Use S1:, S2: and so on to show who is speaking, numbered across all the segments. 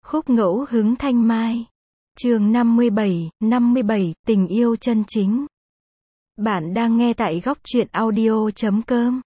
S1: Khúc ngẫu hứng thanh mai. Chương 57, tình yêu chân chính. Bạn đang nghe tại góc truyện audio.com.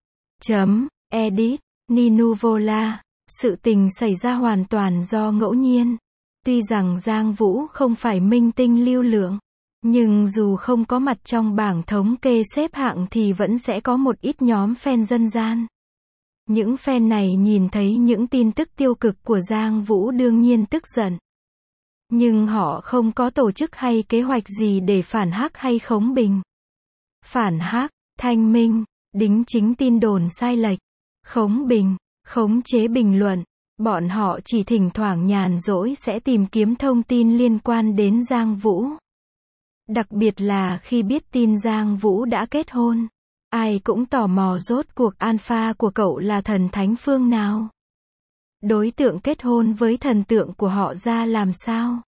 S1: Edit, Ninuvola. Sự tình xảy ra hoàn toàn do ngẫu nhiên. Tuy rằng Giang Vũ không phải minh tinh lưu lượng, nhưng dù không có mặt trong bảng thống kê xếp hạng thì vẫn sẽ có một ít nhóm fan dân gian. Những fan này nhìn thấy những tin tức tiêu cực của Giang Vũ đương nhiên tức giận. Nhưng họ không có tổ chức hay kế hoạch gì để phản hắc hay khống bình. Phản hắc, thanh minh, đính chính tin đồn sai lệch, khống bình, khống chế bình luận. Bọn họ chỉ thỉnh thoảng nhàn rỗi sẽ tìm kiếm thông tin liên quan đến Giang Vũ. Đặc biệt là khi biết tin Giang Vũ đã kết hôn. Ai cũng tò mò rốt cuộc alpha của cậu là thần thánh phương nào. Đối tượng kết hôn với thần tượng của họ ra làm sao.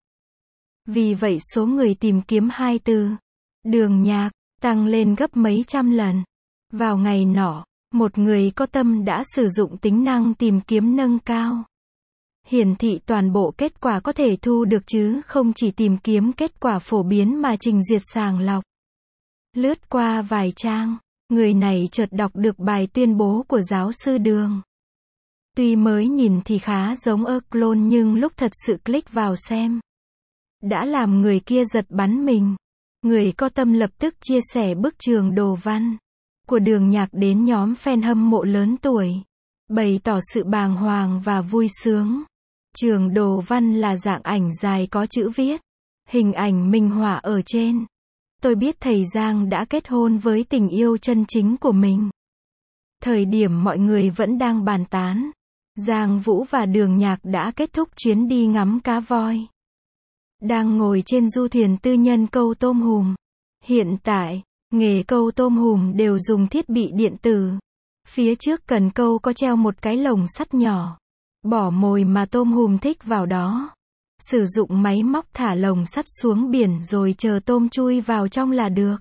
S1: Vì vậy số người tìm kiếm hai từ Đường Nhạc tăng lên gấp mấy trăm lần. Vào ngày nọ, một người có tâm đã sử dụng tính năng tìm kiếm nâng cao. Hiển thị toàn bộ kết quả có thể thu được chứ không chỉ tìm kiếm kết quả phổ biến mà trình duyệt sàng lọc. Lướt qua vài trang, người này chợt đọc được bài tuyên bố của giáo sư Đường. Tuy mới nhìn thì khá giống clone nhưng lúc thật sự click vào xem, đã làm người kia giật bắn mình. Người có tâm lập tức chia sẻ bức trường đồ văn của Đường Nhạc đến nhóm fan hâm mộ lớn tuổi, bày tỏ sự bàng hoàng và vui sướng. Trường đồ văn là dạng ảnh dài có chữ viết, hình ảnh minh họa ở trên. Tôi biết thầy Giang đã kết hôn với tình yêu chân chính của mình. Thời điểm mọi người vẫn đang bàn tán, Giang Vũ và Đường Nhạc đã kết thúc chuyến đi ngắm cá voi. Đang ngồi trên du thuyền tư nhân câu tôm hùm. Hiện tại, nghề câu tôm hùm đều dùng thiết bị điện tử. Phía trước cần câu có treo một cái lồng sắt nhỏ. Bỏ mồi mà tôm hùm thích vào đó. Sử dụng máy móc thả lồng sắt xuống biển rồi chờ tôm chui vào trong là được.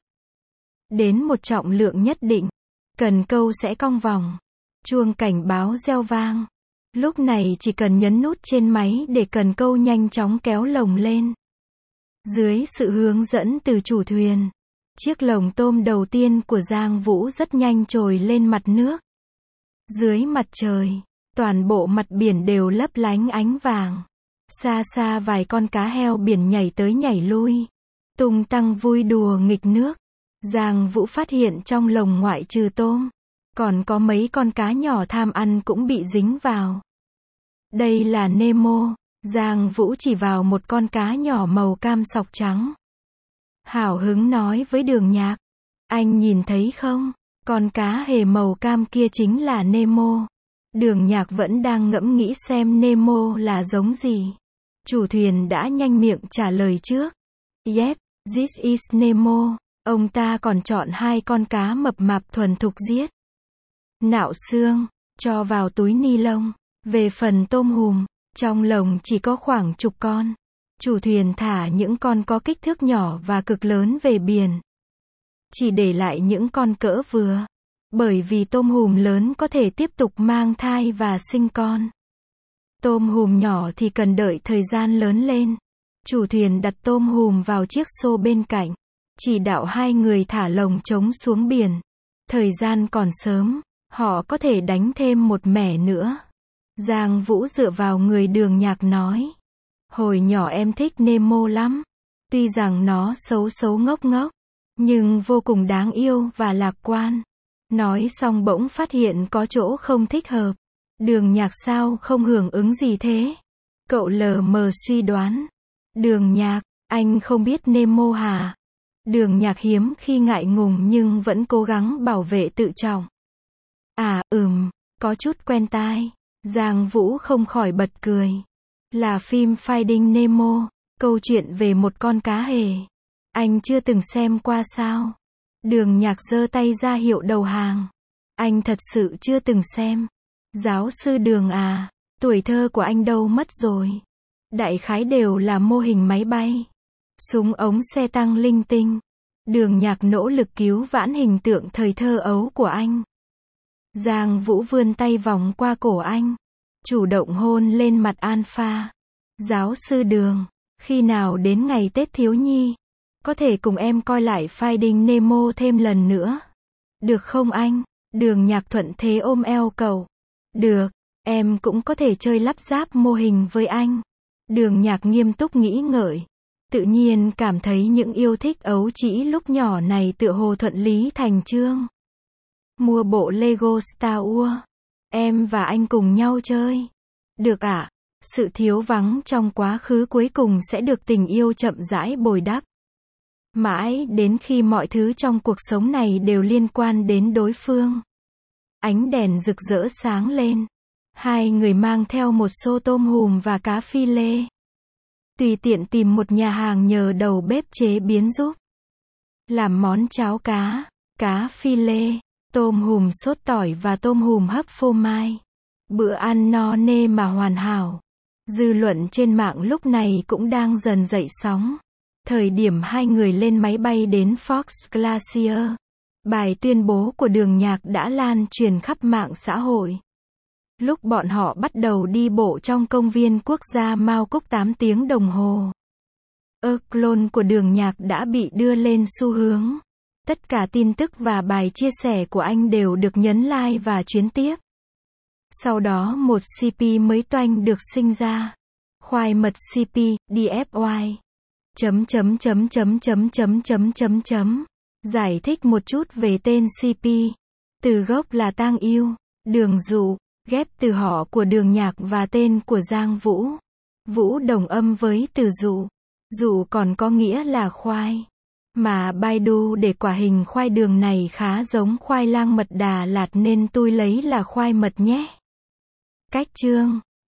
S1: Đến một trọng lượng nhất định, cần câu sẽ cong vòng. Chuông cảnh báo reo vang. Lúc này chỉ cần nhấn nút trên máy để cần câu nhanh chóng kéo lồng lên. Dưới sự hướng dẫn từ chủ thuyền, chiếc lồng tôm đầu tiên của Giang Vũ rất nhanh trồi lên mặt nước. Dưới mặt trời, toàn bộ mặt biển đều lấp lánh ánh vàng. Xa xa vài con cá heo biển nhảy tới nhảy lui, tung tăng vui đùa nghịch nước. Giang Vũ phát hiện trong lồng ngoại trừ tôm, còn có mấy con cá nhỏ tham ăn cũng bị dính vào. Đây là Nemo. Giang Vũ chỉ vào một con cá nhỏ màu cam sọc trắng. Hào hứng nói với Đường Nhạc. Anh nhìn thấy không? Con cá hề màu cam kia chính là Nemo. Đường Nhạc vẫn đang ngẫm nghĩ xem Nemo là giống gì. Chủ thuyền đã nhanh miệng trả lời trước. Yep, this is Nemo. Ông ta còn chọn hai con cá mập mạp thuần thục giết, nạo xương, cho vào túi ni lông. Về phần tôm hùm, trong lồng chỉ có khoảng chục con. Chủ thuyền thả những con có kích thước nhỏ và cực lớn về biển. Chỉ để lại những con cỡ vừa. Bởi vì tôm hùm lớn có thể tiếp tục mang thai và sinh con. Tôm hùm nhỏ thì cần đợi thời gian lớn lên. Chủ thuyền đặt tôm hùm vào chiếc xô bên cạnh. Chỉ đạo hai người thả lồng trống xuống biển. Thời gian còn sớm, họ có thể đánh thêm một mẻ nữa. Giang Vũ dựa vào người Đường Nhạc nói. Hồi nhỏ em thích Nemo lắm. Tuy rằng nó xấu xấu ngốc ngốc, nhưng vô cùng đáng yêu và lạc quan. Nói xong bỗng phát hiện có chỗ không thích hợp. Đường Nhạc sao không hưởng ứng gì thế? Cậu lờ mờ suy đoán. Đường Nhạc, anh không biết Nemo hả? Đường Nhạc hiếm khi ngại ngùng nhưng vẫn cố gắng bảo vệ tự trọng. À, có chút quen tai. Giang Vũ không khỏi bật cười. Là phim Finding Nemo, câu chuyện về một con cá hề. Anh chưa từng xem qua sao? Đường Nhạc giơ tay ra hiệu đầu hàng. Anh thật sự chưa từng xem. Giáo sư Đường à, tuổi thơ của anh đâu mất rồi? Đại khái đều là mô hình máy bay, súng ống xe tăng linh tinh. Đường Nhạc nỗ lực cứu vãn hình tượng thời thơ ấu của anh. Giang Vũ vươn tay vòng qua cổ anh, chủ động hôn lên mặt Alpha. Giáo sư Đường, khi nào đến ngày Tết thiếu nhi, có thể cùng em coi lại Finding Nemo thêm lần nữa. Được không anh? Đường Nhạc thuận thế ôm eo cậu. Được, em cũng có thể chơi lắp ráp mô hình với anh. Đường Nhạc nghiêm túc nghĩ ngợi. Tự nhiên cảm thấy những yêu thích ấu trĩ lúc nhỏ này tựa hồ thuận lý thành chương. Mua bộ Lego Star Wars. Em và anh cùng nhau chơi. Được ạ. Sự thiếu vắng trong quá khứ cuối cùng sẽ được tình yêu chậm rãi bồi đắp. Mãi đến khi mọi thứ trong cuộc sống này đều liên quan đến đối phương. Ánh đèn rực rỡ sáng lên. Hai người mang theo một xô tôm hùm và cá phi lê. Tùy tiện tìm một nhà hàng nhờ đầu bếp chế biến giúp. Làm món cháo cá, cá phi lê, tôm hùm sốt tỏi và tôm hùm hấp phô mai. Bữa ăn no nê mà hoàn hảo. Dư luận trên mạng lúc này cũng đang dần dậy sóng. Thời điểm hai người lên máy bay đến Fox Glacier, bài tuyên bố của Đường Nhạc đã lan truyền khắp mạng xã hội. Lúc bọn họ bắt đầu đi bộ trong công viên quốc gia Mao Cúc 8 tiếng đồng hồ, clone của Đường Nhạc đã bị đưa lên xu hướng. Tất cả tin tức và bài chia sẻ của anh đều được nhấn like và chuyển tiếp. Sau đó một CP mới toanh được sinh ra. Khoai mật CP, DFY. Giải thích một chút về tên CP. Từ gốc là Tang Yêu, Đường Dụ, ghép từ họ của Đường Nhạc và tên của Giang Vũ. Vũ đồng âm với từ dụ. Dụ còn có nghĩa là khoai. Mà Baidu để quả hình khoai đường này khá giống khoai lang mật Đà Lạt nên tôi lấy là khoai mật nhé. Cách chương